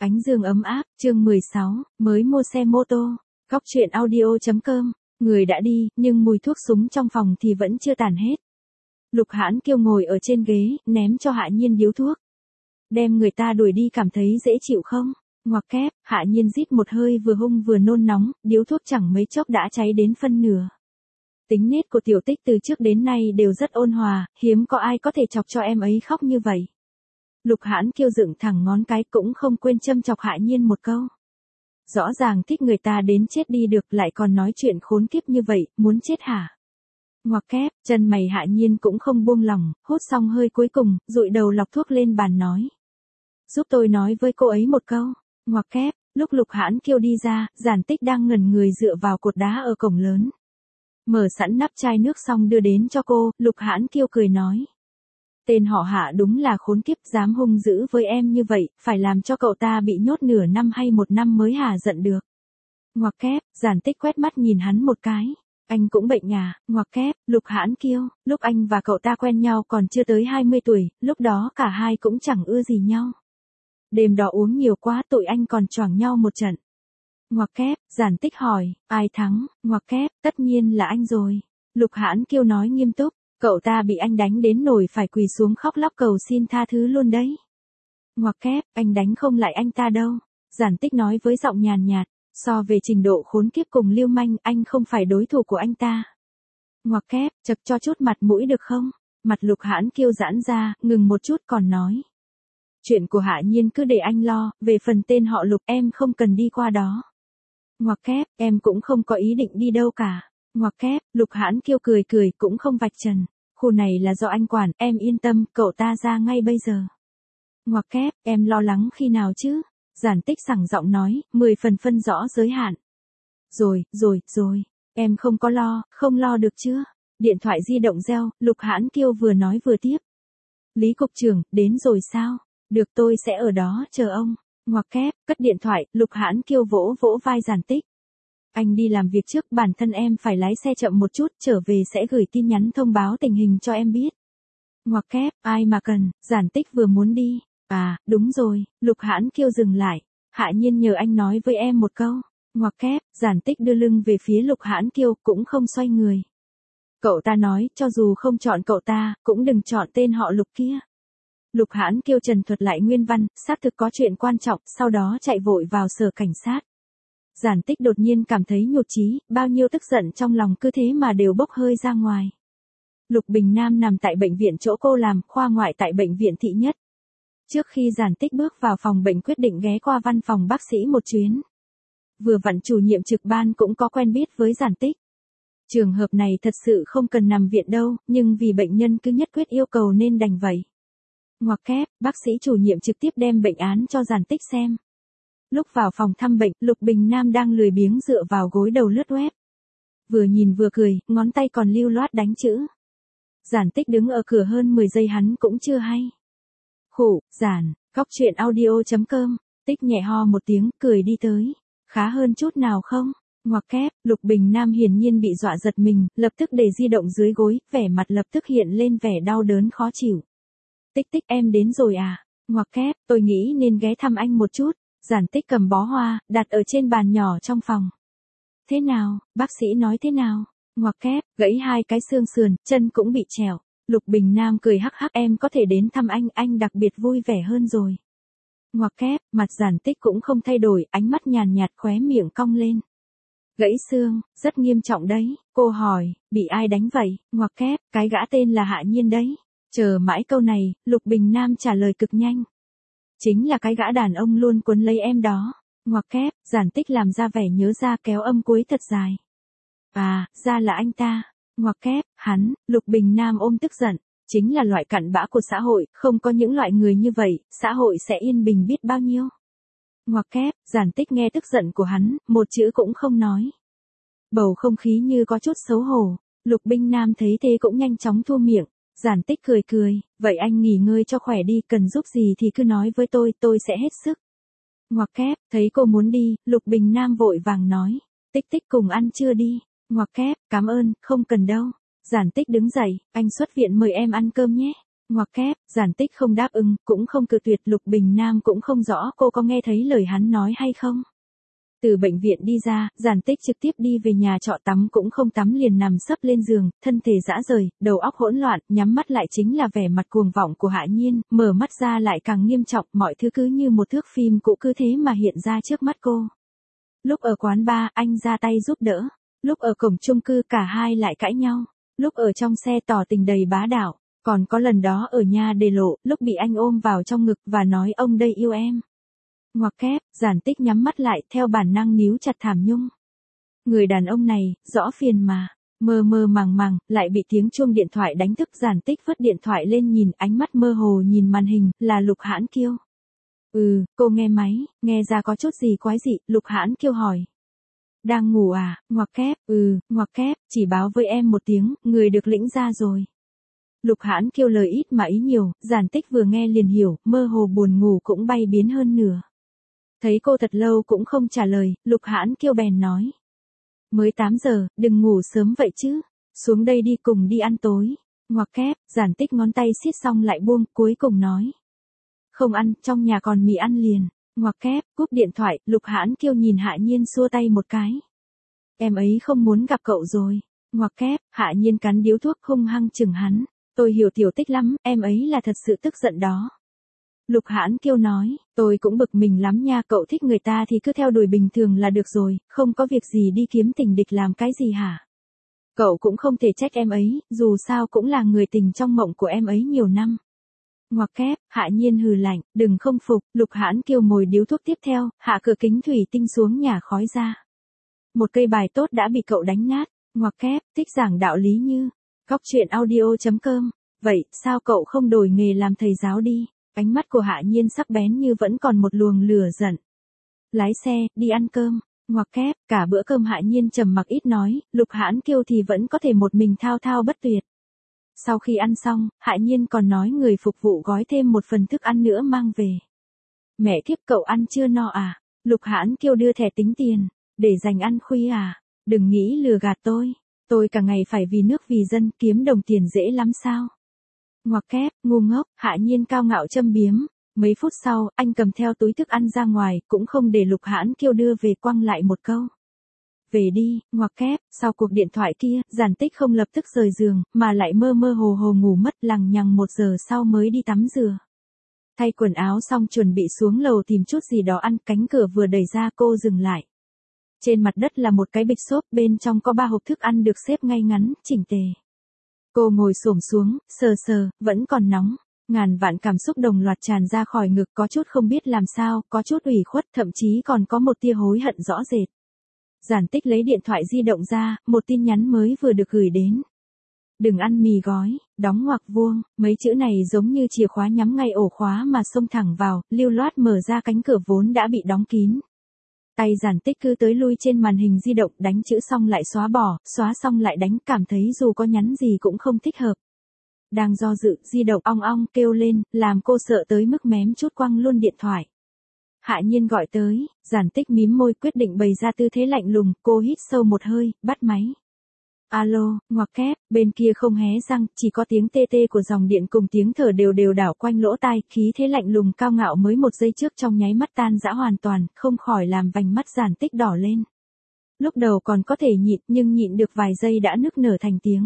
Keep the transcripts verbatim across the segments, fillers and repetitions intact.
Ánh dương ấm áp, chương mười sáu, mới mua xe mô tô. Góc truyện audio.com, người đã đi, nhưng mùi thuốc súng trong phòng thì vẫn chưa tàn hết. Lục Hãn Kiêu ngồi ở trên ghế, ném cho Hạ Nhiên điếu thuốc. Đem người ta đuổi đi cảm thấy dễ chịu không? Ngoặc kép, Hạ Nhiên rít một hơi vừa hung vừa nôn nóng, điếu thuốc chẳng mấy chốc đã cháy đến phân nửa. Tính nết của Tiểu Tích từ trước đến nay đều rất ôn hòa, hiếm có ai có thể chọc cho em ấy khóc như vậy. Lục Hãn Kiêu dựng thẳng ngón cái cũng không quên châm chọc Hạ Nhiên một câu. Rõ ràng thích người ta đến chết đi được lại còn nói chuyện khốn kiếp như vậy, muốn chết hả? Ngoặc kép, chân mày Hạ Nhiên cũng không buông lỏng, hút xong hơi cuối cùng, dụi đầu lọc thuốc lên bàn nói. Giúp tôi nói với cô ấy một câu. Ngoặc kép, lúc Lục Hãn Kiêu đi ra, Giản Tích đang ngẩn người dựa vào cột đá ở cổng lớn. Mở sẵn nắp chai nước xong đưa đến cho cô, Lục Hãn Kiêu cười nói. Tên họ Hạ đúng là khốn kiếp, dám hung dữ với em như vậy, phải làm cho cậu ta bị nhốt nửa năm hay một năm mới hả giận được. Ngoặc kép, Giản Tích quét mắt nhìn hắn một cái. Anh cũng bệnh à? Ngoặc kép, Lục Hãn Kiêu, lúc anh và cậu ta quen nhau còn chưa tới hai mươi tuổi, lúc đó cả hai cũng chẳng ưa gì nhau. Đêm đó uống nhiều quá tụi anh còn choảng nhau một trận. Ngoặc kép, Giản Tích hỏi, ai thắng? Ngoặc kép, tất nhiên là anh rồi. Lục Hãn Kiêu nói nghiêm túc. Cậu ta bị anh đánh đến nổi phải quỳ xuống khóc lóc cầu xin tha thứ luôn đấy. Ngoặc kép, anh đánh không lại anh ta đâu. Giản Tích nói với giọng nhàn nhạt, so về trình độ khốn kiếp cùng lưu manh, anh không phải đối thủ của anh ta. Ngoặc kép, chật cho chút mặt mũi được không? Mặt Lục Hãn Kiêu giãn ra, ngừng một chút còn nói. Chuyện của Hạ Nhiên cứ để anh lo, về phần tên họ Lục em không cần đi qua đó. Ngoặc kép, em cũng không có ý định đi đâu cả. Ngoặc kép, Lục Hãn Kiêu cười cười cũng không vạch trần. Khu này là do anh quản, em yên tâm, cậu ta ra ngay bây giờ. Ngoặc kép, em lo lắng khi nào chứ? Giản Tích sẳng giọng nói, mười phần phân rõ giới hạn. Rồi, rồi, rồi, em không có lo, không lo được chưa? Điện thoại di động reo, Lục Hãn Kiêu vừa nói vừa tiếp. Lý cục trưởng, đến rồi sao? Được, tôi sẽ ở đó chờ ông. Ngoặc kép, cất điện thoại, Lục Hãn Kiêu vỗ vỗ vai Giản Tích. Anh đi làm việc trước, bản thân em phải lái xe chậm một chút, trở về sẽ gửi tin nhắn thông báo tình hình cho em biết. Ngoặc kép, ai mà cần, Giản Tích vừa muốn đi. À, đúng rồi, Lục Hãn Kiêu dừng lại. Hạ Nhiên nhờ anh nói với em một câu. Ngoặc kép, Giản Tích đưa lưng về phía Lục Hãn Kiêu, cũng không xoay người. Cậu ta nói, cho dù không chọn cậu ta, cũng đừng chọn tên họ Lục kia. Lục Hãn Kiêu trần thuật lại nguyên văn, xác thực có chuyện quan trọng, sau đó chạy vội vào sở cảnh sát. Giản Tích đột nhiên cảm thấy nhụt chí, bao nhiêu tức giận trong lòng cứ thế mà đều bốc hơi ra ngoài. Lục Bình Nam nằm tại bệnh viện chỗ cô làm, khoa ngoại tại bệnh viện thị nhất. Trước khi Giản Tích bước vào phòng bệnh quyết định ghé qua văn phòng bác sĩ một chuyến. Vừa vặn chủ nhiệm trực ban cũng có quen biết với Giản Tích. Trường hợp này thật sự không cần nằm viện đâu, nhưng vì bệnh nhân cứ nhất quyết yêu cầu nên đành vậy. Ngoặc kép, bác sĩ chủ nhiệm trực tiếp đem bệnh án cho Giản Tích xem. Lúc vào phòng thăm bệnh, Lục Bình Nam đang lười biếng dựa vào gối đầu lướt web. Vừa nhìn vừa cười, ngón tay còn lưu loát đánh chữ. Giản Tích đứng ở cửa hơn mười giây hắn cũng chưa hay. Khủ, Giản, góc truyện audio.com, Tích nhẹ ho một tiếng, cười đi tới. Khá hơn chút nào không? Ngoặc kép, Lục Bình Nam hiển nhiên bị dọa giật mình, lập tức để di động dưới gối, vẻ mặt lập tức hiện lên vẻ đau đớn khó chịu. Tích Tích em đến rồi à? Ngoặc kép, tôi nghĩ nên ghé thăm anh một chút. Giản Tích cầm bó hoa, đặt ở trên bàn nhỏ trong phòng. Thế nào, bác sĩ nói thế nào? Ngoặc kép, gãy hai cái xương sườn, chân cũng bị trèo. Lục Bình Nam cười hắc hắc, em có thể đến thăm anh, anh đặc biệt vui vẻ hơn rồi. Ngoặc kép, mặt Giản Tích cũng không thay đổi, ánh mắt nhàn nhạt, khóe miệng cong lên. Gãy xương, rất nghiêm trọng đấy. Cô hỏi, bị ai đánh vậy? Ngoặc kép, cái gã tên là Hạ Nhiên đấy. Chờ mãi câu này, Lục Bình Nam trả lời cực nhanh. Chính là cái gã đàn ông luôn quấn lấy em đó. Ngoặc kép, Giản Tích làm ra vẻ nhớ ra, kéo âm cuối thật dài. À, ra là anh ta. Ngoặc kép, hắn, Lục Bình Nam ôm tức giận. Chính là loại cặn bã của xã hội, không có những loại người như vậy, xã hội sẽ yên bình biết bao nhiêu. Ngoặc kép, Giản Tích nghe tức giận của hắn, một chữ cũng không nói. Bầu không khí như có chút xấu hổ. Lục Bình Nam thấy thế cũng nhanh chóng thua miệng. Giản Tích cười cười, vậy anh nghỉ ngơi cho khỏe đi, cần giúp gì thì cứ nói với tôi, tôi sẽ hết sức. Ngoặc kép, thấy cô muốn đi, Lục Bình Nam vội vàng nói, Tích Tích cùng ăn trưa đi. Ngoặc kép, cảm ơn, không cần đâu. Giản Tích đứng dậy, anh xuất viện mời em ăn cơm nhé. Ngoặc kép, Giản Tích không đáp ứng, cũng không cự tuyệt, Lục Bình Nam cũng không rõ cô có nghe thấy lời hắn nói hay không. Từ bệnh viện đi ra, Giản Tích trực tiếp đi về nhà trọ, tắm cũng không tắm liền nằm sấp lên giường, thân thể rã rời, đầu óc hỗn loạn, nhắm mắt lại chính là vẻ mặt cuồng vọng của Hạ Nhiên, mở mắt ra lại càng nghiêm trọng, mọi thứ cứ như một thước phim cũ cứ thế mà hiện ra trước mắt cô. Lúc ở quán bar, anh ra tay giúp đỡ, lúc ở cổng chung cư cả hai lại cãi nhau, lúc ở trong xe tỏ tình đầy bá đạo, còn có lần đó ở nhà đề lộ, lúc bị anh ôm vào trong ngực và nói ông đây yêu em. Ngoặc kép, Giản Tích nhắm mắt lại, theo bản năng níu chặt thảm nhung. Người đàn ông này, rõ phiền mà, mơ mơ màng màng, lại bị tiếng chuông điện thoại đánh thức. Giản Tích vứt điện thoại lên nhìn, ánh mắt mơ hồ nhìn màn hình, là Lục Hãn Kiêu. Ừ, cô nghe máy, nghe ra có chút gì quái dị, Lục Hãn Kiêu hỏi. Đang ngủ à, ngoặc kép, ừ, ngoặc kép, chỉ báo với em một tiếng, người được lĩnh ra rồi. Lục Hãn Kiêu lời ít mà ý nhiều, Giản Tích vừa nghe liền hiểu, mơ hồ buồn ngủ cũng bay biến hơn nửa. Thấy cô thật lâu cũng không trả lời, Lục Hãn Kiêu bèn nói. Mới tám giờ, đừng ngủ sớm vậy chứ, xuống đây đi cùng đi ăn tối. Ngoặc kép, Giản Tích ngón tay siết xong lại buông, cuối cùng nói. Không ăn, trong nhà còn mì ăn liền. Ngoặc kép, cúp điện thoại, Lục Hãn Kiêu nhìn Hạ Nhiên xua tay một cái. Em ấy không muốn gặp cậu rồi. Ngoặc kép, Hạ Nhiên cắn điếu thuốc hung hăng chừng hắn. Tôi hiểu Tiểu Tích lắm, em ấy là thật sự tức giận đó. Lục Hãn Kiêu nói, tôi cũng bực mình lắm nha, cậu thích người ta thì cứ theo đuổi bình thường là được rồi, không có việc gì đi kiếm tình địch làm cái gì hả? Cậu cũng không thể trách em ấy, dù sao cũng là người tình trong mộng của em ấy nhiều năm. Ngoặc kép, Hạ Nhiên hừ lạnh, đừng không phục, Lục Hãn Kiêu mồi điếu thuốc tiếp theo, hạ cửa kính thủy tinh xuống nhả khói ra. Một cây bài tốt đã bị cậu đánh nát, ngoặc kép, thích giảng đạo lý như, góc truyện audio chấm com, vậy, sao cậu không đổi nghề làm thầy giáo đi? Ánh mắt của Hạ Nhiên sắc bén như vẫn còn một luồng lửa giận. Lái xe, đi ăn cơm, ngoặc kép, cả bữa cơm Hạ Nhiên trầm mặc ít nói, Lục Hãn Kiêu thì vẫn có thể một mình thao thao bất tuyệt. Sau khi ăn xong, Hạ Nhiên còn nói người phục vụ gói thêm một phần thức ăn nữa mang về. Mẹ kiếp, cậu ăn chưa no à? Lục Hãn Kiêu đưa thẻ tính tiền, để dành ăn khuya à? Đừng nghĩ lừa gạt tôi, tôi cả ngày phải vì nước vì dân, kiếm đồng tiền dễ lắm sao? Ngoặc kép, ngu ngốc, Hạ Nhiên cao ngạo châm biếm. Mấy phút sau, anh cầm theo túi thức ăn ra ngoài, cũng không để Lục Hãn Kiêu đưa về, quăng lại một câu. Về đi, ngoặc kép, sau cuộc điện thoại kia, Giản Tích không lập tức rời giường, mà lại mơ mơ hồ hồ ngủ mất, lằng nhằng một giờ sau mới đi tắm rửa. Thay quần áo xong chuẩn bị xuống lầu tìm chút gì đó ăn, cánh cửa vừa đẩy ra cô dừng lại. Trên mặt đất là một cái bịch xốp, bên trong có ba hộp thức ăn được xếp ngay ngắn, chỉnh tề. Cô ngồi xổm xuống, sờ sờ, vẫn còn nóng. Ngàn vạn cảm xúc đồng loạt tràn ra khỏi ngực, có chút không biết làm sao, có chút ủy khuất, thậm chí còn có một tia hối hận rõ rệt. Giản Tích lấy điện thoại di động ra, một tin nhắn mới vừa được gửi đến. Đừng ăn mì gói, đóng ngoặc vuông, mấy chữ này giống như chìa khóa nhắm ngay ổ khóa mà xông thẳng vào, lưu loát mở ra cánh cửa vốn đã bị đóng kín. Tay Giản Tích cứ tới lui trên màn hình di động, đánh chữ xong lại xóa bỏ, xóa xong lại đánh, cảm thấy dù có nhắn gì cũng không thích hợp. Đang do dự, di động ong ong kêu lên, làm cô sợ tới mức mém chút quăng luôn điện thoại. Hạ Nhiên gọi tới, Giản Tích mím môi quyết định bày ra tư thế lạnh lùng, cô hít sâu một hơi, bắt máy. Alo, ngoặc kép, bên kia không hé răng, chỉ có tiếng tê tê của dòng điện cùng tiếng thở đều đều đảo quanh lỗ tai, khí thế lạnh lùng cao ngạo mới một giây trước trong nháy mắt tan rã hoàn toàn, không khỏi làm vành mắt Giản Tích đỏ lên. Lúc đầu còn có thể nhịn, nhưng nhịn được vài giây đã nức nở thành tiếng.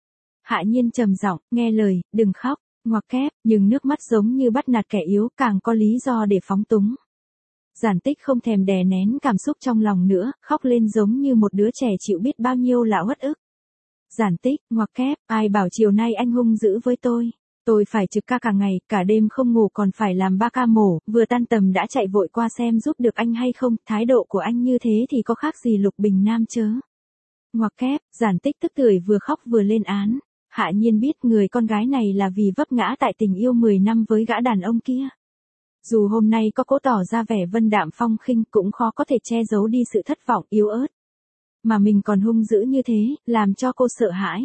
Hạ Nhiên trầm giọng, nghe lời, đừng khóc, ngoặc kép, nhưng nước mắt giống như bắt nạt kẻ yếu, càng có lý do để phóng túng. Giản Tích không thèm đè nén cảm xúc trong lòng nữa, khóc lên giống như một đứa trẻ chịu biết bao nhiêu là uất ức. Giản Tích, ngoặc kép, ai bảo chiều nay anh hung dữ với tôi. Tôi phải trực ca cả ngày, cả đêm không ngủ còn phải làm ba ca mổ, vừa tan tầm đã chạy vội qua xem giúp được anh hay không, thái độ của anh như thế thì có khác gì Lục Bình Nam chớ. Ngoặc kép, Giản Tích tức tưởi vừa khóc vừa lên án. Hạ Nhiên biết người con gái này là vì vấp ngã tại tình yêu mười năm với gã đàn ông kia. Dù hôm nay có cố tỏ ra vẻ vân đạm phong khinh cũng khó có thể che giấu đi sự thất vọng yếu ớt. Mà mình còn hung dữ như thế, làm cho cô sợ hãi.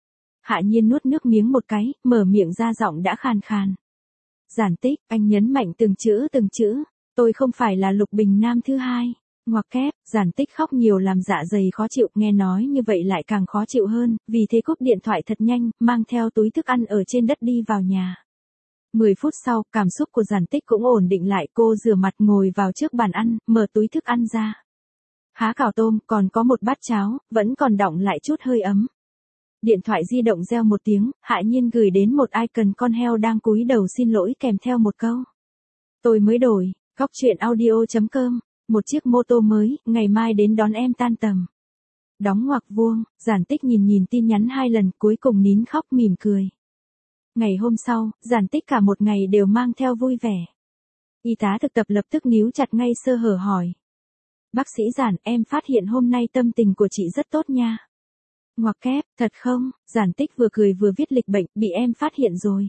Hạ Nhiên nuốt nước miếng một cái, mở miệng ra giọng đã khàn khàn. Giản Tích, anh nhấn mạnh từng chữ từng chữ, tôi không phải là Lục Bình Nam thứ hai. Ngoặc kép, Giản Tích khóc nhiều làm dạ dày khó chịu, nghe nói như vậy lại càng khó chịu hơn, vì thế cúp điện thoại thật nhanh, mang theo túi thức ăn ở trên đất đi vào nhà. mười phút sau, cảm xúc của Giản Tích cũng ổn định lại, cô rửa mặt ngồi vào trước bàn ăn, mở túi thức ăn ra. Há cảo tôm, còn có một bát cháo, vẫn còn đọng lại chút hơi ấm. Điện thoại di động reo một tiếng, Hạ Nhiên gửi đến một icon con heo đang cúi đầu xin lỗi kèm theo một câu. Tôi mới đổi, góc truyện audio chấm com, một chiếc mô tô mới, ngày mai đến đón em tan tầm. Đóng ngoặc vuông, Giản Tích nhìn nhìn tin nhắn hai lần cuối cùng nín khóc mỉm cười. Ngày hôm sau, Giản Tích cả một ngày đều mang theo vui vẻ. Y tá thực tập lập tức níu chặt ngay sơ hở hỏi. Bác sĩ Giản, em phát hiện hôm nay tâm tình của chị rất tốt nha. Ngoặc kép, thật không? Giản Tích vừa cười vừa viết lịch bệnh, bị em phát hiện rồi.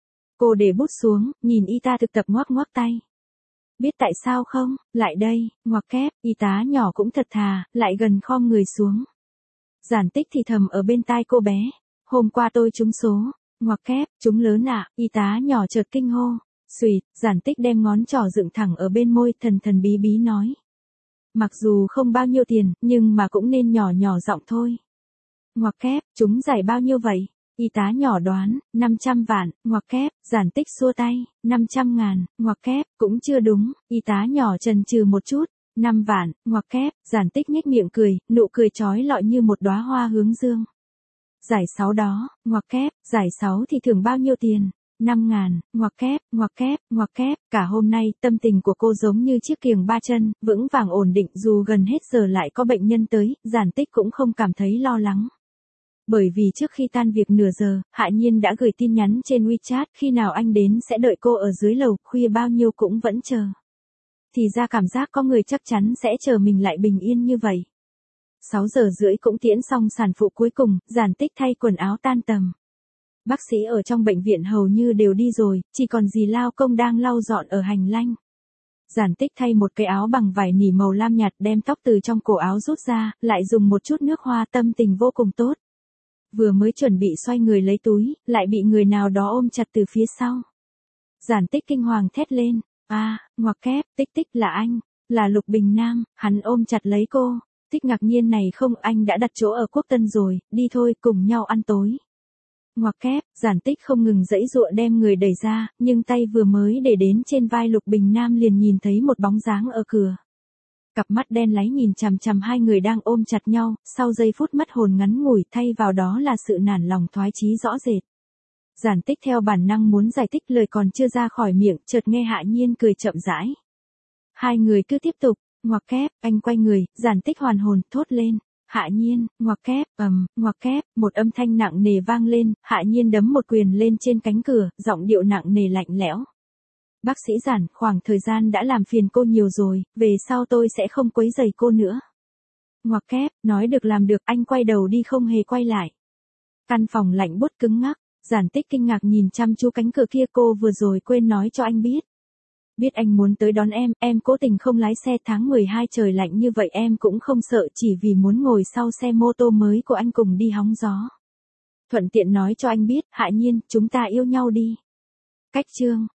Cô để bút xuống, nhìn y tá thực tập ngoắc ngoắc tay. Biết tại sao không? Lại đây, ngoặc kép, y tá nhỏ cũng thật thà, lại gần khom người xuống. Giản Tích thì thầm ở bên tai cô bé. Hôm qua tôi trúng số. Ngoặc kép, trúng lớn ạ, à, y tá nhỏ chợt kinh hô. Xùyt, Giản Tích đem ngón trỏ dựng thẳng ở bên môi, thần thần bí bí nói. Mặc dù không bao nhiêu tiền, nhưng mà cũng nên nhỏ nhỏ giọng thôi. Ngoặc kép, trúng giải bao nhiêu vậy? Y tá nhỏ đoán, năm trăm vạn, ngoặc kép, Giản Tích xua tay, năm trăm ngàn, ngoặc kép, cũng chưa đúng, y tá nhỏ chần chừ một chút, năm vạn, ngoặc kép, Giản Tích nhếch miệng cười, nụ cười trói lọi như một đóa hoa hướng dương. Giải sáu đó, ngoặc kép, giải sáu thì thưởng bao nhiêu tiền? năm ngàn, ngoặc kép, ngoặc kép, ngoặc kép, cả hôm nay, tâm tình của cô giống như chiếc kiềng ba chân, vững vàng ổn định, dù gần hết giờ lại có bệnh nhân tới, Giản Tích cũng không cảm thấy lo lắng. Bởi vì trước khi tan việc nửa giờ, Hạ Nhiên đã gửi tin nhắn trên WeChat, khi nào anh đến sẽ đợi cô ở dưới lầu, khuya bao nhiêu cũng vẫn chờ. Thì ra cảm giác có người chắc chắn sẽ chờ mình lại bình yên như vậy. sáu giờ rưỡi cũng tiễn xong sản phụ cuối cùng, Giản Tích thay quần áo tan tầm. Bác sĩ ở trong bệnh viện hầu như đều đi rồi, chỉ còn dì lao công đang lau dọn ở hành lang. Giản Tích thay một cái áo bằng vải nỉ màu lam nhạt, đem tóc từ trong cổ áo rút ra, lại dùng một chút nước hoa, tâm tình vô cùng tốt. Vừa mới chuẩn bị xoay người lấy túi, lại bị người nào đó ôm chặt từ phía sau. Giản Tích kinh hoàng thét lên, a, ngoặc kép, Tích Tích là anh, là Lục Bình Nam, hắn ôm chặt lấy cô. Tích ngạc nhiên này không, anh đã đặt chỗ ở Quốc Tân rồi, đi thôi, cùng nhau ăn tối. Ngoặc kép, Giản Tích không ngừng giãy giụa đem người đẩy ra, nhưng tay vừa mới để đến trên vai Lục Bình Nam liền nhìn thấy một bóng dáng ở cửa. Cặp mắt đen láy nhìn chằm chằm hai người đang ôm chặt nhau, sau giây phút mất hồn ngắn ngủi, thay vào đó là sự nản lòng thoái chí rõ rệt. Giản Tích theo bản năng muốn giải thích, lời còn chưa ra khỏi miệng, chợt nghe Hạ Nhiên cười chậm rãi. Hai người cứ tiếp tục. Ngoặc kép, anh quay người, Giản Tích hoàn hồn, thốt lên. Hạ Nhiên, ngoặc kép, ầm, ngoặc kép, một âm thanh nặng nề vang lên, Hạ Nhiên đấm một quyền lên trên cánh cửa, giọng điệu nặng nề lạnh lẽo. Bác sĩ Giản, khoảng thời gian đã làm phiền cô nhiều rồi, về sau tôi sẽ không quấy rầy cô nữa. Ngoặc kép, nói được làm được, anh quay đầu đi không hề quay lại. Căn phòng lạnh buốt cứng ngắc, Giản Tích kinh ngạc nhìn chăm chú cánh cửa kia, cô vừa rồi quên nói cho anh biết. Biết anh muốn tới đón em, em cố tình không lái xe, tháng mười hai trời lạnh như vậy em cũng không sợ, chỉ vì muốn ngồi sau xe mô tô mới của anh cùng đi hóng gió. Thuận tiện nói cho anh biết, Hạ Nhiên, chúng ta yêu nhau đi. Cách chương.